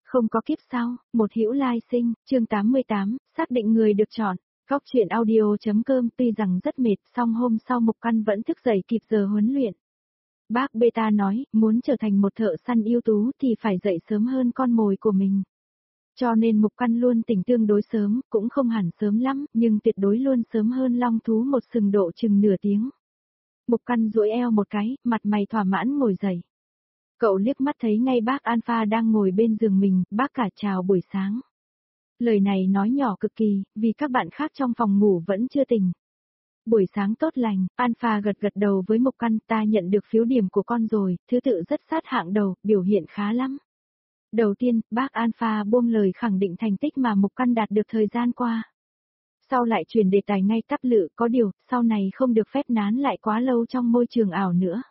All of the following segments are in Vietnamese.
Không có kiếp sau, một hữu lai sinh, chương 88, xác định người được chọn. Góc truyện audio.com tuy rằng rất mệt, song hôm sau Mục Căn vẫn thức dậy kịp giờ huấn luyện. Bác Beta nói, muốn trở thành một thợ săn ưu tú thì phải dậy sớm hơn con mồi của mình. Cho nên Mục Căn luôn tỉnh tương đối sớm, cũng không hẳn sớm lắm, nhưng tuyệt đối luôn sớm hơn long thú một sừng độ chừng nửa tiếng. Mục Căn duỗi eo một cái, mặt mày thỏa mãn ngồi dậy. Cậu liếc mắt thấy ngay bác Alpha đang ngồi bên giường mình, bác cả chào buổi sáng. Lời này nói nhỏ cực kỳ, vì các bạn khác trong phòng ngủ vẫn chưa tỉnh. Buổi sáng tốt lành, Alpha gật gật đầu với Mục Căn, ta nhận được phiếu điểm của con rồi, thứ tự rất sát hạng đầu, biểu hiện khá lắm. Đầu tiên, bác Alpha buông lời khẳng định thành tích mà Mục Căn đạt được thời gian qua. Sau lại chuyển đề tài ngay tắp lự, có điều, sau này không được phép nán lại quá lâu trong môi trường ảo nữa.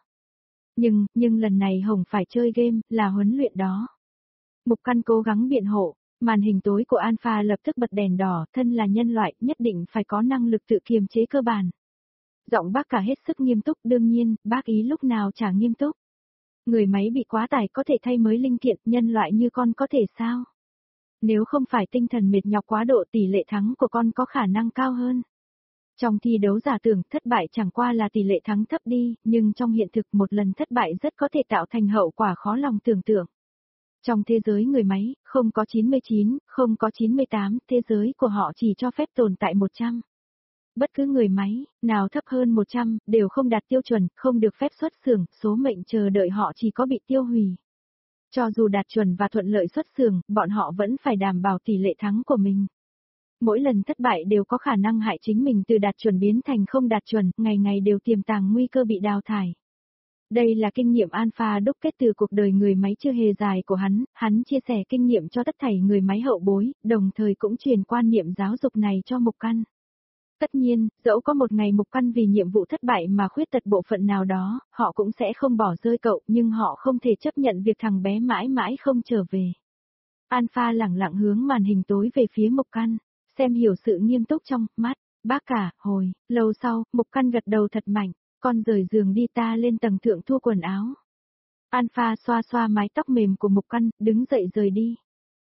Nhưng lần này Hồng phải chơi game, là huấn luyện đó. Mục Căn cố gắng biện hộ, màn hình tối của Alpha lập tức bật đèn đỏ, thân là nhân loại, nhất định phải có năng lực tự kiềm chế cơ bản. Giọng bác cả hết sức nghiêm túc, đương nhiên, bác ý lúc nào chả nghiêm túc. Người máy bị quá tải có thể thay mới linh kiện, nhân loại như con có thể sao? Nếu không phải tinh thần mệt nhọc quá độ tỷ lệ thắng của con có khả năng cao hơn. Trong thi đấu giả tưởng thất bại chẳng qua là tỷ lệ thắng thấp đi, nhưng trong hiện thực một lần thất bại rất có thể tạo thành hậu quả khó lòng tưởng tượng. Trong thế giới người máy, không có 99, không có 98, thế giới của họ chỉ cho phép tồn tại 100. Bất cứ người máy, nào thấp hơn 100, đều không đạt tiêu chuẩn, không được phép xuất xưởng, số mệnh chờ đợi họ chỉ có bị tiêu hủy. Cho dù đạt chuẩn và thuận lợi xuất xưởng, bọn họ vẫn phải đảm bảo tỷ lệ thắng của mình. Mỗi lần thất bại đều có khả năng hại chính mình từ đạt chuẩn biến thành không đạt chuẩn, ngày ngày đều tiềm tàng nguy cơ bị đào thải. Đây là kinh nghiệm Alpha đúc kết từ cuộc đời người máy chưa hề dài của hắn chia sẻ kinh nghiệm cho tất thảy người máy hậu bối, đồng thời cũng truyền quan niệm giáo dục này cho Mục Căn. Tất nhiên, dẫu có một ngày Mục Căn vì nhiệm vụ thất bại mà khuyết tật bộ phận nào đó, họ cũng sẽ không bỏ rơi cậu, nhưng họ không thể chấp nhận việc thằng bé mãi mãi không trở về. Alpha lẳng lặng hướng màn hình tối về phía Mục Căn, xem hiểu sự nghiêm túc trong mắt. Bác cả, hồi lâu sau, Mục Căn gật đầu thật mạnh, con rời giường đi, ta lên tầng thượng thu quần áo. Alpha xoa xoa mái tóc mềm của Mục Căn, đứng dậy rời đi.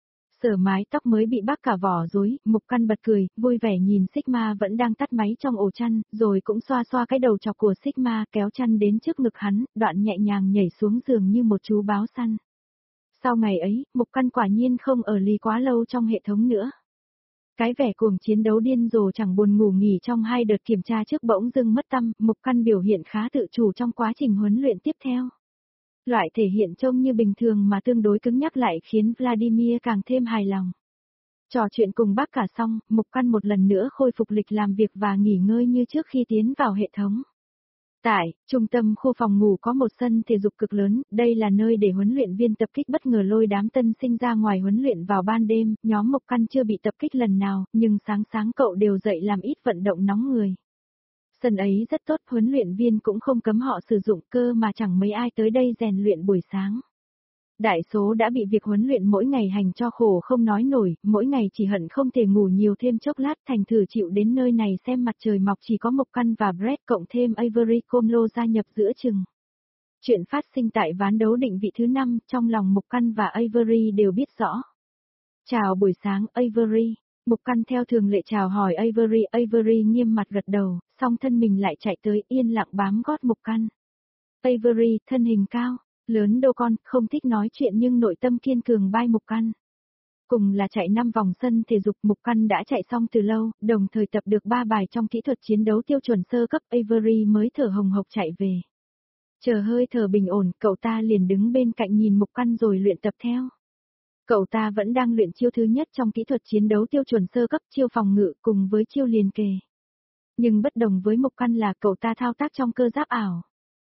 Sờ mái tóc mới bị bác cả vỏ rối, Mục Căn bật cười, vui vẻ nhìn Sigma vẫn đang tắt máy trong ổ chăn, rồi cũng xoa xoa cái đầu chọc của Sigma, kéo chăn đến trước ngực hắn, đoạn nhẹ nhàng nhảy xuống giường như một chú báo săn. Sau ngày ấy, Mục Căn quả nhiên không ở lì quá lâu trong hệ thống nữa. Cái vẻ cuồng chiến đấu điên rồ chẳng buồn ngủ nghỉ trong 2 đợt kiểm tra trước bỗng dưng mất tâm, Mục Căn biểu hiện khá tự chủ trong quá trình huấn luyện tiếp theo. Loại thể hiện trông như bình thường mà tương đối cứng nhắc lại khiến Vladimir càng thêm hài lòng. Trò chuyện cùng bác cả xong, Mục Căn một lần nữa khôi phục lịch làm việc và nghỉ ngơi như trước khi tiến vào hệ thống. Tại trung tâm khu phòng ngủ có một sân thể dục cực lớn, đây là nơi để huấn luyện viên tập kích bất ngờ lôi đám tân sinh ra ngoài huấn luyện vào ban đêm, nhóm Mục Căn chưa bị tập kích lần nào, nhưng sáng cậu đều dậy làm ít vận động nóng người. Sân ấy rất tốt, huấn luyện viên cũng không cấm họ sử dụng, cơ mà chẳng mấy ai tới đây rèn luyện buổi sáng. Đại số đã bị việc huấn luyện mỗi ngày hành cho khổ không nói nổi, mỗi ngày chỉ hận không thể ngủ nhiều thêm chốc lát, thành thử chịu đến nơi này xem mặt trời mọc. Chỉ có Mục Căn và Brett cộng thêm Avery Comlo gia nhập giữa chừng. Chuyện phát sinh tại ván đấu định vị thứ 5, trong lòng Mục Căn và Avery đều biết rõ. Chào buổi sáng, Avery. Mục Căn theo thường lệ chào hỏi Avery, Avery nghiêm mặt gật đầu, song thân mình lại chạy tới yên lặng bám gót Mục Căn. Avery, thân hình cao, lớn đô con, không thích nói chuyện nhưng nội tâm kiên cường bai Mục Căn. Cùng là chạy 5 vòng sân thể dục, Mục Căn đã chạy xong từ lâu, đồng thời tập được 3 bài trong kỹ thuật chiến đấu tiêu chuẩn sơ cấp, Avery mới thở hồng hộc chạy về. Chờ hơi thở bình ổn, cậu ta liền đứng bên cạnh nhìn Mục Căn rồi luyện tập theo. Cậu ta vẫn đang luyện chiêu thứ nhất trong kỹ thuật chiến đấu tiêu chuẩn sơ cấp, chiêu phòng ngự cùng với chiêu liền kề. Nhưng bất đồng với Mục Căn là cậu ta thao tác trong cơ giáp ảo.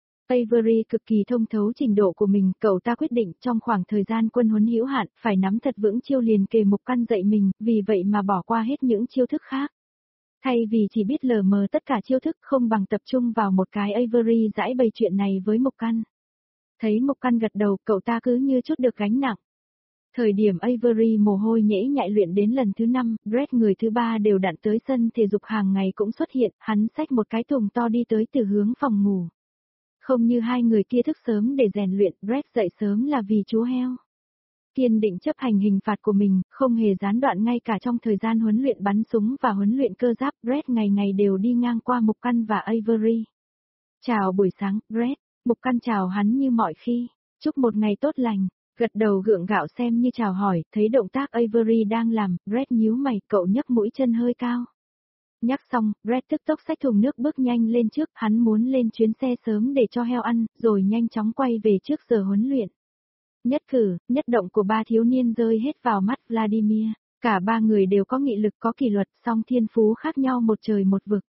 Avery cực kỳ thông thấu trình độ của mình, cậu ta quyết định trong khoảng thời gian quân huấn hữu hạn, phải nắm thật vững chiêu liền kề Mục Căn dạy mình, vì vậy mà bỏ qua hết những chiêu thức khác. Thay vì chỉ biết lờ mờ tất cả chiêu thức, không bằng tập trung vào một cái, Avery giải bày chuyện này với Mục Căn. Thấy Mục Căn gật đầu, cậu ta cứ như chút được gánh nặng. Thời điểm Avery mồ hôi nhễ nhại luyện đến lần thứ 5, Brett người thứ 3 đều đặn tới sân thể dục hàng ngày cũng xuất hiện, hắn xách một cái thùng to đi tới từ hướng phòng ngủ. Không như hai người kia thức sớm để rèn luyện, Brett dậy sớm là vì chú heo. kiên định chấp hành hình phạt của mình, không hề gián đoạn ngay cả trong thời gian huấn luyện bắn súng và huấn luyện cơ giáp. Brett ngày ngày đều đi ngang qua Mục Căn và Avery. Chào buổi sáng, Brett. Mục Căn chào hắn như mọi khi. Chúc một ngày tốt lành. Gật đầu gượng gạo xem như chào hỏi, thấy động tác Avery đang làm, Brett nhíu mày, cậu nhấc mũi chân hơi cao. Nhắc xong, Brett tức tốc xách thùng nước bước nhanh lên trước, hắn muốn lên chuyến xe sớm để cho heo ăn, rồi nhanh chóng quay về trước giờ huấn luyện. Nhất cử, nhất động của ba thiếu niên rơi hết vào mắt Vladimir. Cả ba người đều có nghị lực có kỷ luật, song thiên phú khác nhau một trời một vực.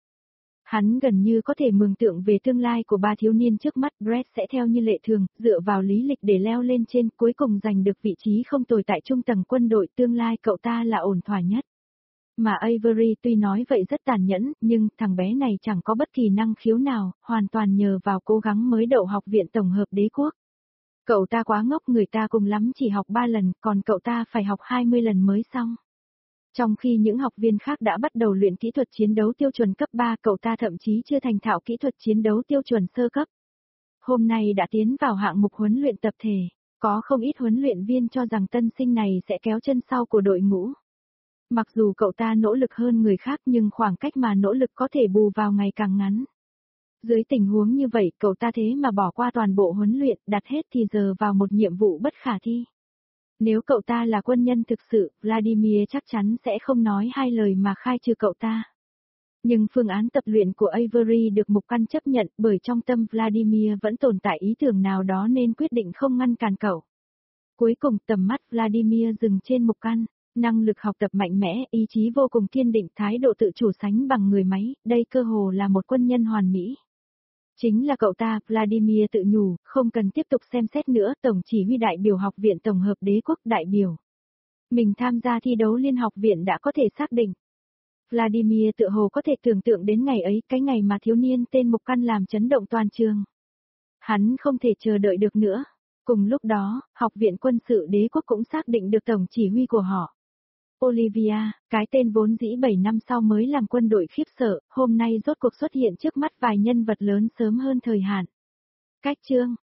Hắn gần như có thể mường tượng về tương lai của ba thiếu niên trước mắt. Brett sẽ theo như lệ thường, dựa vào lý lịch để leo lên trên, cuối cùng giành được vị trí không tồi tại trung tầng quân đội. Tương lai cậu ta là ổn thỏa nhất. Mà Avery tuy nói vậy rất tàn nhẫn, nhưng thằng bé này chẳng có bất kỳ năng khiếu nào, hoàn toàn nhờ vào cố gắng mới đậu học viện tổng hợp đế quốc. Cậu ta quá ngốc, người ta cùng lắm chỉ học 3 lần, còn cậu ta phải học 20 lần mới xong. Trong khi những học viên khác đã bắt đầu luyện kỹ thuật chiến đấu tiêu chuẩn cấp 3, cậu ta thậm chí chưa thành thạo kỹ thuật chiến đấu tiêu chuẩn sơ cấp. Hôm nay đã tiến vào hạng mục huấn luyện tập thể, có không ít huấn luyện viên cho rằng tân sinh này sẽ kéo chân sau của đội ngũ. Mặc dù cậu ta nỗ lực hơn người khác nhưng khoảng cách mà nỗ lực có thể bù vào ngày càng ngắn. Dưới tình huống như vậy, cậu ta thế mà bỏ qua toàn bộ huấn luyện, đặt hết thì giờ vào một nhiệm vụ bất khả thi. Nếu cậu ta là quân nhân thực sự, Vladimir chắc chắn sẽ không nói hai lời mà khai trừ cậu ta. Nhưng phương án tập luyện của Avery được Mục Căn chấp nhận, bởi trong tâm Vladimir vẫn tồn tại ý tưởng nào đó nên quyết định không ngăn cản cậu. Cuối cùng tầm mắt Vladimir dừng trên Mục Căn, năng lực học tập mạnh mẽ, ý chí vô cùng kiên định, thái độ tự chủ sánh bằng người máy, đây cơ hồ là một quân nhân hoàn mỹ. Chính là cậu ta, Vladimir tự nhủ, không cần tiếp tục xem xét nữa, tổng chỉ huy đại biểu học viện tổng hợp đế quốc đại biểu. Mình tham gia thi đấu liên học viện đã có thể xác định. Vladimir tự hồ có thể tưởng tượng đến ngày ấy, cái ngày mà thiếu niên tên Mục Căn làm chấn động toàn trường. Hắn không thể chờ đợi được nữa. Cùng lúc đó, học viện quân sự đế quốc cũng xác định được tổng chỉ huy của họ. Olivia, cái tên vốn dĩ 7 năm sau mới làm quân đội khiếp sợ, hôm nay rốt cuộc xuất hiện trước mắt vài nhân vật lớn sớm hơn thời hạn. Cách chương